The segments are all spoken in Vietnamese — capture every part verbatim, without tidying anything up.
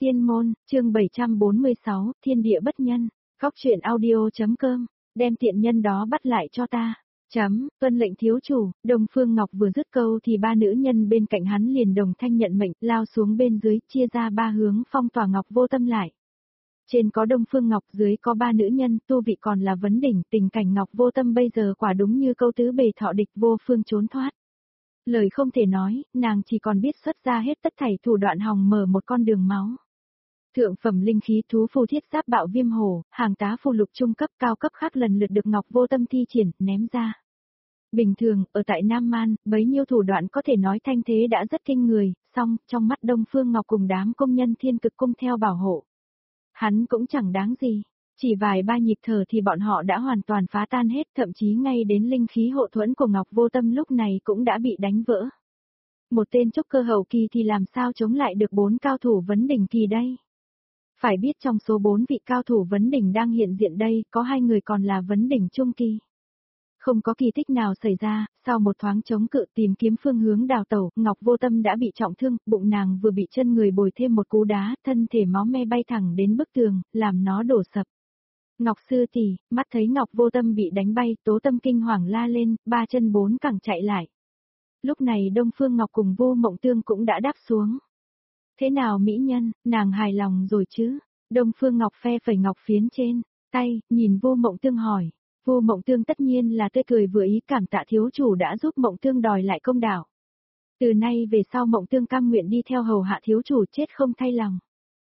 Tiên môn, chương bảy trăm bốn mươi sáu, thiên địa bất nhân, góc truyện audio.com, đem tiện nhân đó bắt lại cho ta. Chấm, tuân lệnh thiếu chủ. Đông Phương Ngọc vừa dứt câu thì ba nữ nhân bên cạnh hắn liền đồng thanh nhận mệnh, lao xuống bên dưới, chia ra ba hướng phong tỏa Ngọc Vô Tâm lại. Trên có Đông Phương Ngọc, dưới có ba nữ nhân, tu vị còn là vấn đỉnh, tình cảnh Ngọc Vô Tâm bây giờ quả đúng như câu tứ bề thọ địch vô phương trốn thoát. Lời không thể nói, nàng chỉ còn biết xuất ra hết tất thảy thủ đoạn hòng mở một con đường máu. Thượng phẩm linh khí thú phù thiết giáp bạo viêm hổ, hàng tá phù lục trung cấp cao cấp khác lần lượt được Ngọc Vô Tâm thi triển, ném ra. Bình thường, ở tại Nam Man, bấy nhiêu thủ đoạn có thể nói thanh thế đã rất kinh người, song, trong mắt Đông Phương Ngọc cùng đám công nhân thiên cực cung theo bảo hộ. Hắn cũng chẳng đáng gì, chỉ vài ba nhịp thở thì bọn họ đã hoàn toàn phá tan hết, thậm chí ngay đến linh khí hộ thuẫn của Ngọc Vô Tâm lúc này cũng đã bị đánh vỡ. Một tên trúc cơ hậu kỳ thì làm sao chống lại được bốn cao thủ vấn đỉnh kỳ đây? Phải biết trong số bốn vị cao thủ vấn đỉnh đang hiện diện đây, có hai người còn là vấn đỉnh trung kỳ. Không có kỳ tích nào xảy ra, sau một thoáng chống cự tìm kiếm phương hướng đào tẩu, Ngọc Vô Tâm đã bị trọng thương, bụng nàng vừa bị chân người bồi thêm một cú đá, thân thể máu me bay thẳng đến bức tường, làm nó đổ sập. Ngọc sư tỷ, mắt thấy Ngọc Vô Tâm bị đánh bay, Tố Tâm kinh hoàng la lên, ba chân bốn cẳng chạy lại. Lúc này Đông Phương Ngọc cùng Vô Mộng Tương cũng đã đáp xuống. Thế nào mỹ nhân, nàng hài lòng rồi chứ? Đông Phương Ngọc phe phẩy ngọc phiến trên tay, nhìn Vô Mộng Tương hỏi. Vô Mộng Tương tất nhiên là tươi cười vừa ý, cảm tạ thiếu chủ đã giúp Mộng Tương đòi lại công đạo. Từ nay về sau Mộng Tương cam nguyện đi theo hầu hạ thiếu chủ, chết không thay lòng.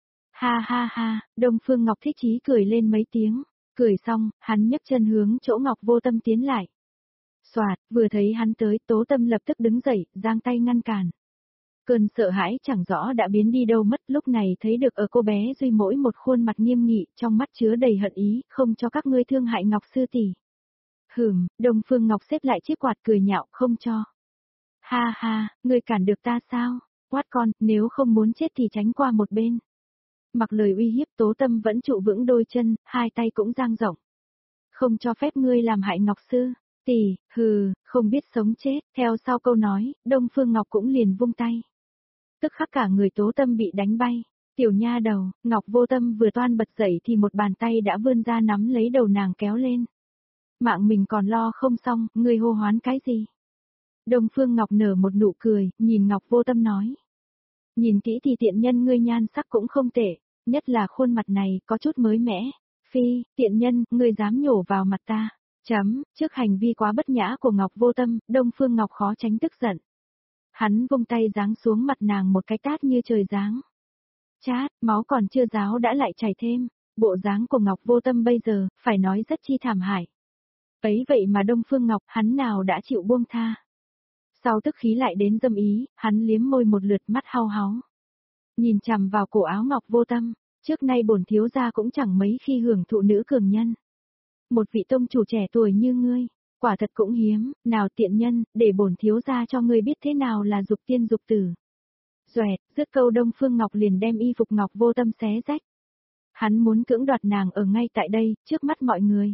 Ha ha ha, Đông Phương Ngọc thích chí cười lên mấy tiếng, cười xong, hắn nhấc chân hướng chỗ Ngọc Vô Tâm tiến lại. Soạt, vừa thấy hắn tới, Tố Tâm lập tức đứng dậy, giang tay ngăn cản. Cơn sợ hãi chẳng rõ đã biến đi đâu mất, lúc này thấy được ở cô bé duy mỗi một khuôn mặt nghiêm nghị, trong mắt chứa đầy hận ý, không cho các ngươi thương hại Ngọc sư tỷ. Hửm, Đông Phương Ngọc xếp lại chiếc quạt cười nhạo, không cho. Ha ha, ngươi cản được ta sao? Quát con, nếu không muốn chết thì tránh qua một bên. Mặc lời uy hiếp, Tố Tâm vẫn trụ vững đôi chân, hai tay cũng dang rộng. Không cho phép ngươi làm hại Ngọc sư tỷ, hừ, không biết sống chết. Theo sau câu nói, Đông Phương Ngọc cũng liền vung tay. Tức khắc cả người Tố Tâm bị đánh bay. Tiểu nha đầu, Ngọc Vô Tâm vừa toan bật dậy thì một bàn tay đã vươn ra nắm lấy đầu nàng kéo lên. Mạng mình còn lo không xong, ngươi hô hoán cái gì? Đông Phương Ngọc nở một nụ cười, nhìn Ngọc Vô Tâm nói. Nhìn kỹ thì tiện nhân ngươi nhan sắc cũng không tệ, nhất là khuôn mặt này có chút mới mẻ. Phi, tiện nhân, ngươi dám nhổ vào mặt ta. Chấm, trước hành vi quá bất nhã của Ngọc Vô Tâm, Đông Phương Ngọc khó tránh tức giận. Hắn vung tay giáng xuống mặt nàng một cái tát như trời giáng. Chát, máu còn chưa ráo đã lại chảy thêm, bộ dáng của Ngọc Vô Tâm bây giờ, phải nói rất chi thảm hại. Ấy vậy mà Đông Phương Ngọc, hắn nào đã chịu buông tha. Sau tức khí lại đến dâm ý, hắn liếm môi một lượt, mắt hau háu. Nhìn chằm vào cổ áo Ngọc Vô Tâm, trước nay bổn thiếu gia cũng chẳng mấy khi hưởng thụ nữ cường nhân. Một vị tông chủ trẻ tuổi như ngươi, quả thật cũng hiếm, nào tiện nhân, để bổn thiếu gia cho ngươi biết thế nào là dục tiên dục tử. Doẹt, dứt câu Đông Phương Ngọc liền đem y phục Ngọc Vô Tâm xé rách. Hắn muốn cưỡng đoạt nàng ở ngay tại đây, trước mắt mọi người.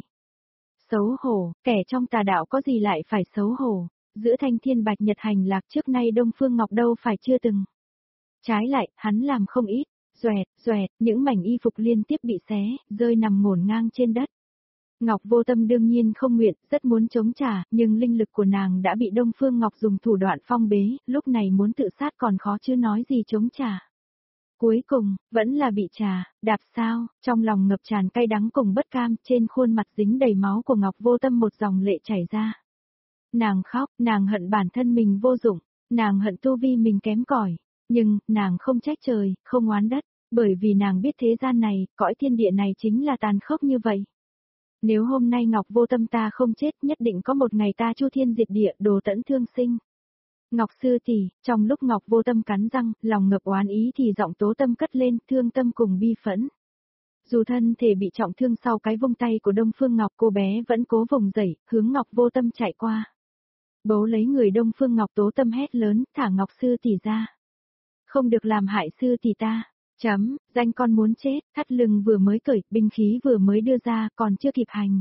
Xấu hổ, kẻ trong tà đạo có gì lại phải xấu hổ, giữa thanh thiên bạch nhật hành lạc trước nay Đông Phương Ngọc đâu phải chưa từng. Trái lại, hắn làm không ít, doẹt, doẹt, những mảnh y phục liên tiếp bị xé, rơi nằm ngổn ngang trên đất. Ngọc Vô Tâm đương nhiên không nguyện, rất muốn chống trả, nhưng linh lực của nàng đã bị Đông Phương Ngọc dùng thủ đoạn phong bế, lúc này muốn tự sát còn khó chứ nói gì chống trả. Cuối cùng, vẫn là bị trà, đạp sao, trong lòng ngập tràn cay đắng cùng bất cam, trên khuôn mặt dính đầy máu của Ngọc Vô Tâm một dòng lệ chảy ra. Nàng khóc, nàng hận bản thân mình vô dụng, nàng hận tu vi mình kém cỏi, nhưng, nàng không trách trời, không oán đất, bởi vì nàng biết thế gian này, cõi thiên địa này chính là tàn khốc như vậy. Nếu hôm nay Ngọc Vô Tâm ta không chết, nhất định có một ngày ta chu thiên diệt địa, đồ tẫn thương sinh. Ngọc sư tỷ, trong lúc Ngọc Vô Tâm cắn răng, lòng ngập oán ý thì giọng Tố Tâm cất lên, thương tâm cùng bi phẫn. Dù thân thể bị trọng thương sau cái vung tay của Đông Phương Ngọc, cô bé vẫn cố vùng dậy, hướng Ngọc Vô Tâm chạy qua. Bấu lấy người Đông Phương Ngọc, Tố Tâm hét lớn, thả Ngọc sư tỷ ra. Không được làm hại sư tỷ ta. Chấm, danh con muốn chết, thắt lưng vừa mới cởi, binh khí vừa mới đưa ra, còn chưa kịp hành.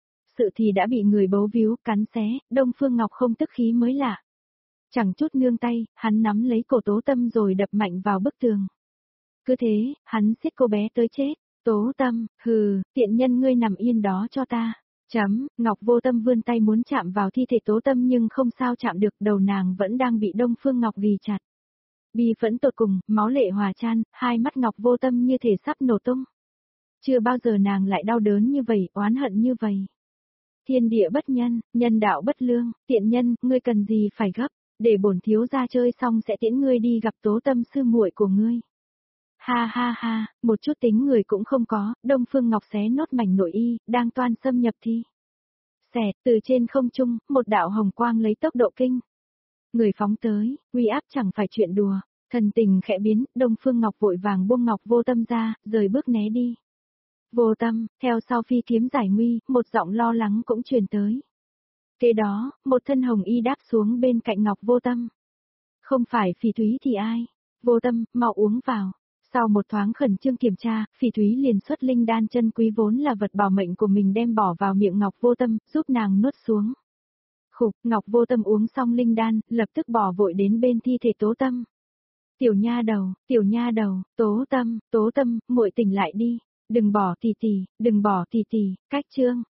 Sự thì đã bị người bấu víu, cắn xé, Đông Phương Ngọc không tức khí mới lạ. Chẳng chút nương tay, hắn nắm lấy cổ Tố Tâm rồi đập mạnh vào bức tường. Cứ thế, hắn siết cô bé tới chết. Tố Tâm, hừ, tiện nhân ngươi nằm yên đó cho ta. Chấm, Ngọc Vô Tâm vươn tay muốn chạm vào thi thể Tố Tâm nhưng không sao chạm được, đầu nàng vẫn đang bị Đông Phương Ngọc ghì chặt. Bi phẫn tột cùng, máu lệ hòa chan, hai mắt Ngọc Vô Tâm như thể sắp nổ tung. Chưa bao giờ nàng lại đau đớn như vậy, oán hận như vậy. Thiên địa bất nhân, nhân đạo bất lương, tiện nhân, ngươi cần gì phải gấp, để bổn thiếu gia chơi xong sẽ tiễn ngươi đi gặp Tố Tâm sư muội của ngươi. Ha ha ha, một chút tính người cũng không có, Đông Phương Ngọc xé nốt mảnh nội y, đang toan xâm nhập thi. Xẹt, từ trên không trung, một đạo hồng quang lấy tốc độ kinh. Người phóng tới, uy áp chẳng phải chuyện đùa, thần tình khẽ biến, Đông Phương Ngọc vội vàng buông Ngọc Vô Tâm ra, rời bước né đi. Vô Tâm, theo sau phi kiếm giải nguy, một giọng lo lắng cũng truyền tới. Kế đó, một thân hồng y đáp xuống bên cạnh Ngọc Vô Tâm. Không phải Phỉ Thúy thì ai? Vô Tâm, mau uống vào. Sau một thoáng khẩn trương kiểm tra, Phỉ Thúy liền xuất linh đan chân quý vốn là vật bảo mệnh của mình đem bỏ vào miệng Ngọc Vô Tâm, giúp nàng nuốt xuống. Khục, Ngọc Vô Tâm uống xong linh đan, lập tức bỏ vội đến bên thi thể Tố Tâm. Tiểu nha đầu, tiểu nha đầu, Tố Tâm, Tố Tâm, muội tỉnh lại đi. Đừng bỏ tỷ tỷ, đừng bỏ tỷ tỷ, cách chương.